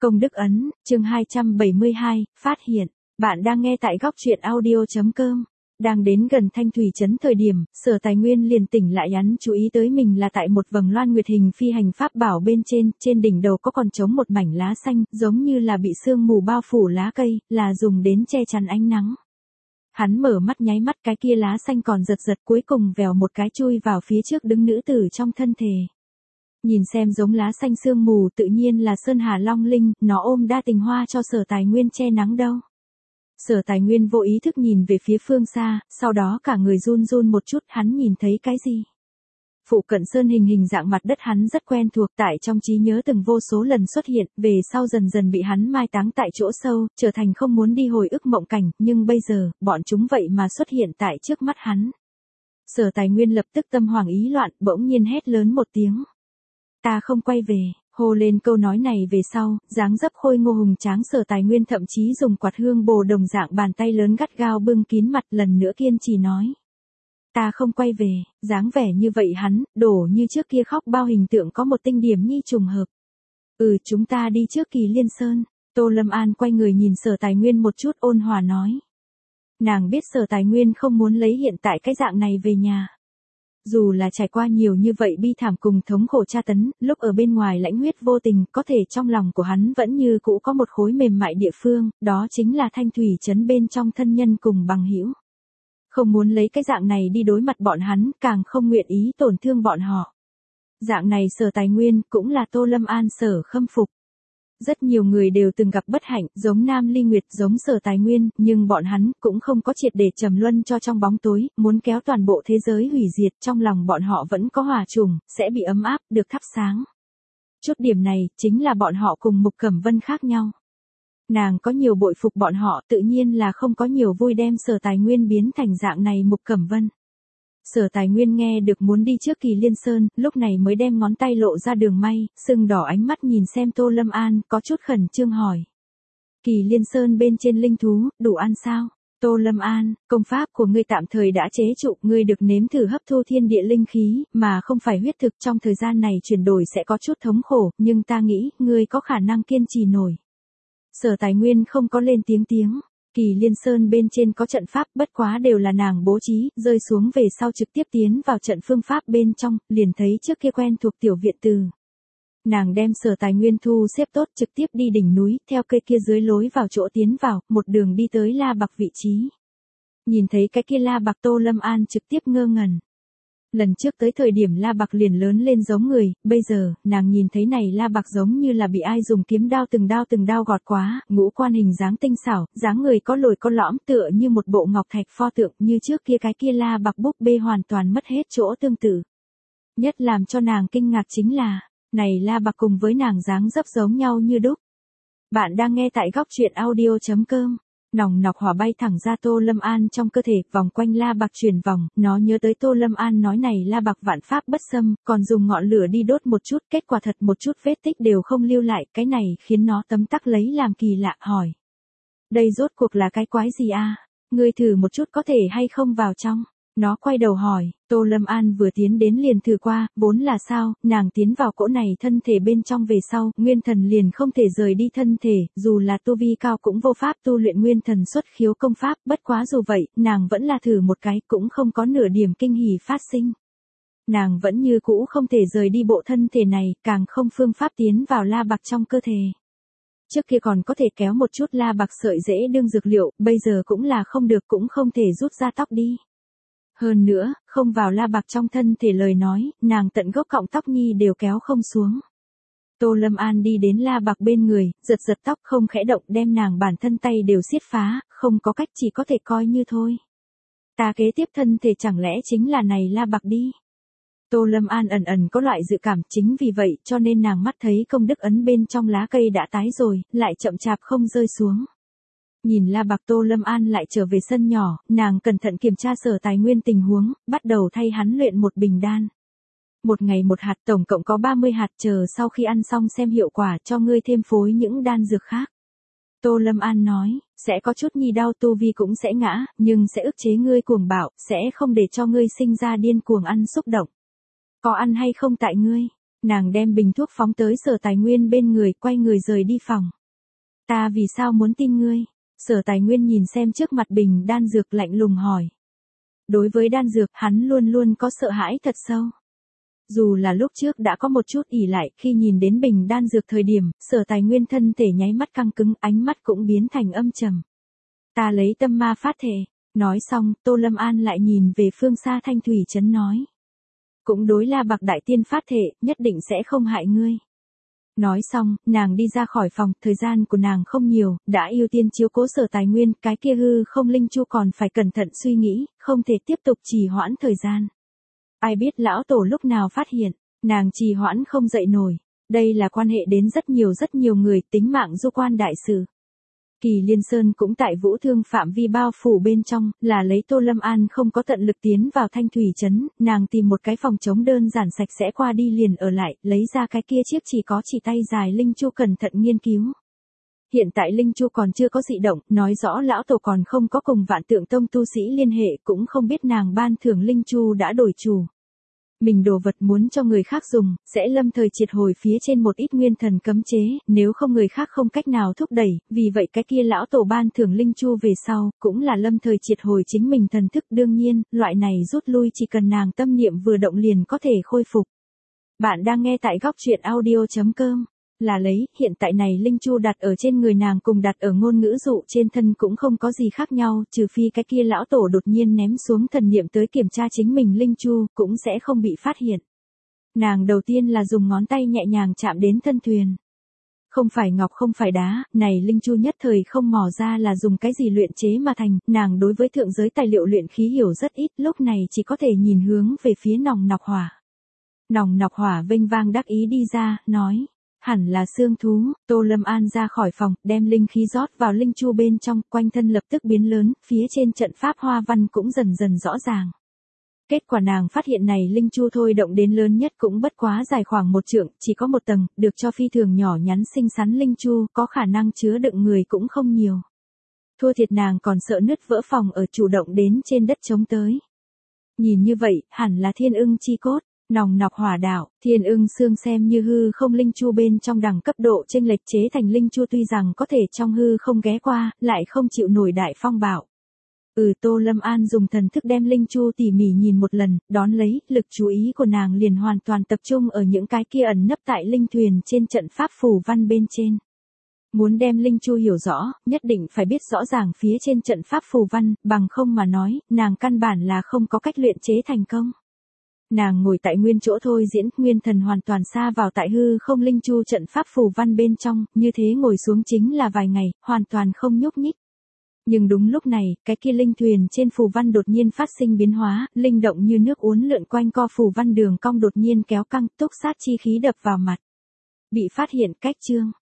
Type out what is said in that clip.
Công đức ấn, chương 272, phát hiện. Bạn đang nghe tại góc truyện audio.com. Đang đến gần Thanh Thủy Trấn thời điểm, Sở Tài Nguyên liền tỉnh lại hắn chú ý tới mình là tại một vầng loan nguyệt hình phi hành pháp bảo bên trên đỉnh đầu có còn trống một mảnh lá xanh, giống như là bị sương mù bao phủ lá cây, là dùng đến che chắn ánh nắng. Hắn mở mắt nháy mắt cái kia lá xanh còn giật giật cuối cùng vèo một cái chui vào phía trước đứng nữ tử trong thân thể. Nhìn xem giống lá xanh sương mù tự nhiên là Sơn Hà Long Linh, nó ôm đa tình hoa cho Sở Tài Nguyên che nắng đâu. Sở Tài Nguyên vô ý thức nhìn về phía phương xa, sau đó cả người run run một chút, hắn nhìn thấy cái gì? Phụ cận sơn hình dạng mặt đất hắn rất quen thuộc, tại trong trí nhớ từng vô số lần xuất hiện, về sau dần dần bị hắn mai táng tại chỗ sâu, trở thành không muốn đi hồi ức mộng cảnh, nhưng bây giờ, bọn chúng vậy mà xuất hiện tại trước mắt hắn. Sở Tài Nguyên lập tức tâm hoảng ý loạn, bỗng nhiên hét lớn một tiếng. Ta không quay về. Hô lên câu nói này về sau, dáng dấp khôi ngô hùng tráng Sở Tài Nguyên thậm chí dùng quạt hương bồ đồng dạng bàn tay lớn gắt gao bưng kín mặt, lần nữa kiên trì nói. Ta không quay về, dáng vẻ như vậy hắn, đổ như trước kia khóc bao hình tượng có một tinh điểm nhi trùng hợp. Chúng ta đi trước Kỳ Liên Sơn. Tô Lâm An quay người nhìn Sở Tài Nguyên một chút ôn hòa nói. Nàng biết Sở Tài Nguyên không muốn lấy hiện tại cái dạng này về nhà. Dù là trải qua nhiều như vậy bi thảm cùng thống khổ tra tấn, lúc ở bên ngoài lãnh huyết vô tình, có thể trong lòng của hắn vẫn như cũ có một khối mềm mại địa phương, đó chính là Thanh Thủy Trấn bên trong thân nhân cùng bằng hữu. Không muốn lấy cái dạng này đi đối mặt bọn hắn, càng không nguyện ý tổn thương bọn họ. Dạng này Sở Tài Nguyên cũng là Tô Lâm An sở khâm phục. Rất nhiều người đều từng gặp bất hạnh, giống Nam Ly Nguyệt, giống Sở Tài Nguyên, nhưng bọn hắn cũng không có triệt để trầm luân cho trong bóng tối, muốn kéo toàn bộ thế giới hủy diệt, trong lòng bọn họ vẫn có hòa trùng, sẽ bị ấm áp, được thắp sáng. Chút điểm này, chính là bọn họ cùng Mục Cẩm Vân khác nhau. Nàng có nhiều bội phục bọn họ, tự nhiên là không có nhiều vui đem Sở Tài Nguyên biến thành dạng này Mục Cẩm Vân. Sở Tài Nguyên nghe được muốn đi trước Kỳ Liên Sơn, lúc này mới đem ngón tay lộ ra đường may, sưng đỏ ánh mắt nhìn xem Tô Lâm An, có chút khẩn trương hỏi. Kỳ Liên Sơn bên trên linh thú, đủ ăn sao? Tô Lâm An, công pháp của ngươi tạm thời đã chế trụ, ngươi được nếm thử hấp thu thiên địa linh khí, mà không phải huyết thực, trong thời gian này chuyển đổi sẽ có chút thống khổ, nhưng ta nghĩ, ngươi có khả năng kiên trì nổi. Sở Tài Nguyên không có lên tiếng. Kỳ Liên Sơn bên trên có trận pháp, bất quá đều là nàng bố trí, rơi xuống về sau trực tiếp tiến vào trận phương pháp bên trong, liền thấy trước kia quen thuộc tiểu viện từ. Nàng đem Sở Tài Nguyên thu xếp tốt, trực tiếp đi đỉnh núi, theo cây kia dưới lối vào chỗ tiến vào, một đường đi tới La Bạc vị trí. Nhìn thấy cái kia La Bạc, Tô Lâm An trực tiếp ngơ ngẩn. Lần trước tới thời điểm La Bạc liền lớn lên giống người, bây giờ, nàng nhìn thấy này La Bạc giống như là bị ai dùng kiếm đao từng đao gọt quá, ngũ quan hình dáng tinh xảo, dáng người có lồi có lõm tựa như một bộ ngọc thạch pho tượng, như trước kia cái kia La Bạc búp bê hoàn toàn mất hết chỗ tương tự. Nhất làm cho nàng kinh ngạc chính là, này La Bạc cùng với nàng dáng dấp giống nhau như đúc. Bạn đang nghe tại góc truyện audio.com. Nòng nọc hỏa bay thẳng ra Tô Lâm An trong cơ thể, vòng quanh La Bạc chuyển vòng, nó nhớ tới Tô Lâm An nói này La Bạc vạn pháp bất xâm, còn dùng ngọn lửa đi đốt một chút, kết quả thật một chút vết tích đều không lưu lại, cái này khiến nó tấm tắc lấy làm kỳ lạ, hỏi. Đây rốt cuộc là cái quái gì a? Ngươi thử một chút có thể hay không vào trong? Nó quay đầu hỏi, Tô Lâm An vừa tiến đến liền thử qua, vốn là sao, nàng tiến vào cỗ này thân thể bên trong về sau, nguyên thần liền không thể rời đi thân thể, dù là tu vi cao cũng vô pháp tu luyện nguyên thần xuất khiếu công pháp, bất quá dù vậy, nàng vẫn là thử một cái, cũng không có nửa điểm kinh hỉ phát sinh. Nàng vẫn như cũ không thể rời đi bộ thân thể này, càng không phương pháp tiến vào La Bạc trong cơ thể. Trước kia còn có thể kéo một chút La Bạc sợi dễ đương dược liệu, bây giờ cũng là không được, cũng không thể rút ra tóc đi. Hơn nữa, không vào La Bạc trong thân thể lời nói, nàng tận gốc cọng tóc nhi đều kéo không xuống. Tô Lâm An đi đến La Bạc bên người, giật tóc không khẽ động, đem nàng bản thân tay đều siết phá, không có cách, chỉ có thể coi như thôi. Ta kế tiếp thân thể chẳng lẽ chính là này La Bạc đi. Tô Lâm An ẩn có loại dự cảm, chính vì vậy cho nên nàng mắt thấy công đức ấn bên trong lá cây đã tái rồi, lại chậm chạp không rơi xuống. Nhìn La Bạc, Tô Lâm An lại trở về sân nhỏ, nàng cẩn thận kiểm tra Sở Tài Nguyên tình huống, bắt đầu thay hắn luyện một bình đan. Một ngày một hạt, tổng cộng có 30 hạt, chờ sau khi ăn xong xem hiệu quả cho ngươi thêm phối những đan dược khác. Tô Lâm An nói, sẽ có chút nhi đau, tu vi cũng sẽ ngã, nhưng sẽ ức chế ngươi cuồng bạo, sẽ không để cho ngươi sinh ra điên cuồng ăn xúc động. Có ăn hay không tại ngươi? Nàng đem bình thuốc phóng tới Sở Tài Nguyên bên người, quay người rời đi phòng. Ta vì sao muốn tin ngươi? Sở Tài Nguyên nhìn xem trước mặt bình đan dược lạnh lùng hỏi. Đối với đan dược, hắn luôn luôn có sợ hãi thật sâu. Dù là lúc trước đã có một chút ỷ lại, khi nhìn đến bình đan dược thời điểm, Sở Tài Nguyên thân thể nháy mắt căng cứng, ánh mắt cũng biến thành âm trầm. Ta lấy tâm ma phát thể. Nói xong, Tô Lâm An lại nhìn về phương xa Thanh Thủy Trấn nói. Cũng đối La Bạc Đại Tiên phát thể, nhất định sẽ không hại ngươi. Nói xong, nàng đi ra khỏi phòng, thời gian của nàng không nhiều, đã ưu tiên chiếu cố Sở Tài Nguyên, cái kia hư không linh chu còn phải cẩn thận suy nghĩ, không thể tiếp tục trì hoãn thời gian. Ai biết lão tổ lúc nào phát hiện, nàng trì hoãn không dậy nổi, đây là quan hệ đến rất nhiều người, tính mạng du quan đại sự. Kỳ Liên Sơn cũng tại Vũ Thương phạm vi bao phủ bên trong, là lấy Tô Lâm An không có tận lực tiến vào Thanh Thủy Trấn, nàng tìm một cái phòng trống đơn giản sạch sẽ qua đi liền ở lại, lấy ra cái kia chiếc chỉ tay dài linh chu cẩn thận nghiên cứu. Hiện tại linh chu còn chưa có dị động, nói rõ lão tổ còn không có cùng Vạn Tượng Tông tu sĩ liên hệ, cũng không biết nàng ban thưởng linh chu đã đổi chủ. Mình đồ vật muốn cho người khác dùng, sẽ lâm thời triệt hồi phía trên một ít nguyên thần cấm chế, nếu không người khác không cách nào thúc đẩy, vì vậy cái kia lão tổ ban thưởng linh chu về sau, cũng là lâm thời triệt hồi chính mình thần thức, đương nhiên, loại này rút lui chỉ cần nàng tâm niệm vừa động liền có thể khôi phục. Bạn đang nghe tại góc truyện audio.com. Là lấy, hiện tại này linh chu đặt ở trên người nàng cùng đặt ở ngôn ngữ dụ trên thân cũng không có gì khác nhau, trừ phi cái kia lão tổ đột nhiên ném xuống thần niệm tới kiểm tra chính mình linh chu, cũng sẽ không bị phát hiện. Nàng đầu tiên là dùng ngón tay nhẹ nhàng chạm đến thân thuyền. Không phải ngọc không phải đá, này linh chu nhất thời không mò ra là dùng cái gì luyện chế mà thành, nàng đối với thượng giới tài liệu luyện khí hiểu rất ít, lúc này chỉ có thể nhìn hướng về phía nòng nọc hỏa. Nòng nọc hỏa vênh vang đắc ý đi ra, nói. Hẳn là xương thú. Tô Lâm An ra khỏi phòng, đem linh khí rót vào linh chu bên trong, quanh thân lập tức biến lớn, phía trên trận pháp hoa văn cũng dần dần rõ ràng. Kết quả nàng phát hiện này linh chu thôi động đến lớn nhất cũng bất quá dài khoảng 1 trượng, chỉ có 1 tầng, được cho phi thường nhỏ nhắn xinh xắn linh chu, có khả năng chứa đựng người cũng không nhiều. Thua thiệt nàng còn sợ nứt vỡ phòng ở chủ động đến trên đất chống tới. Nhìn như vậy, hẳn là thiên ưng chi cốt. Nòng nọc hỏa đạo, thiên ưng xương xem như hư không linh chu bên trong đẳng cấp độ chênh lệch chế thành linh chu tuy rằng có thể trong hư không ghé qua, lại không chịu nổi đại phong bạo. Tô Lâm An dùng thần thức đem linh chu tỉ mỉ nhìn một lần, đón lấy, lực chú ý của nàng liền hoàn toàn tập trung ở những cái kia ẩn nấp tại linh thuyền trên trận pháp phù văn bên trên. Muốn đem linh chu hiểu rõ, nhất định phải biết rõ ràng phía trên trận pháp phù văn, bằng không mà nói, nàng căn bản là không có cách luyện chế thành công. Nàng ngồi tại nguyên chỗ thôi diễn, nguyên thần hoàn toàn xa vào tại hư không linh chu trận pháp phù văn bên trong, như thế ngồi xuống chính là vài ngày, hoàn toàn không nhúc nhích. Nhưng đúng lúc này, cái kia linh thuyền trên phù văn đột nhiên phát sinh biến hóa, linh động như nước uốn lượn quanh co phù văn đường cong đột nhiên kéo căng, túc sát chi khí đập vào mặt. Bị phát hiện cách chương.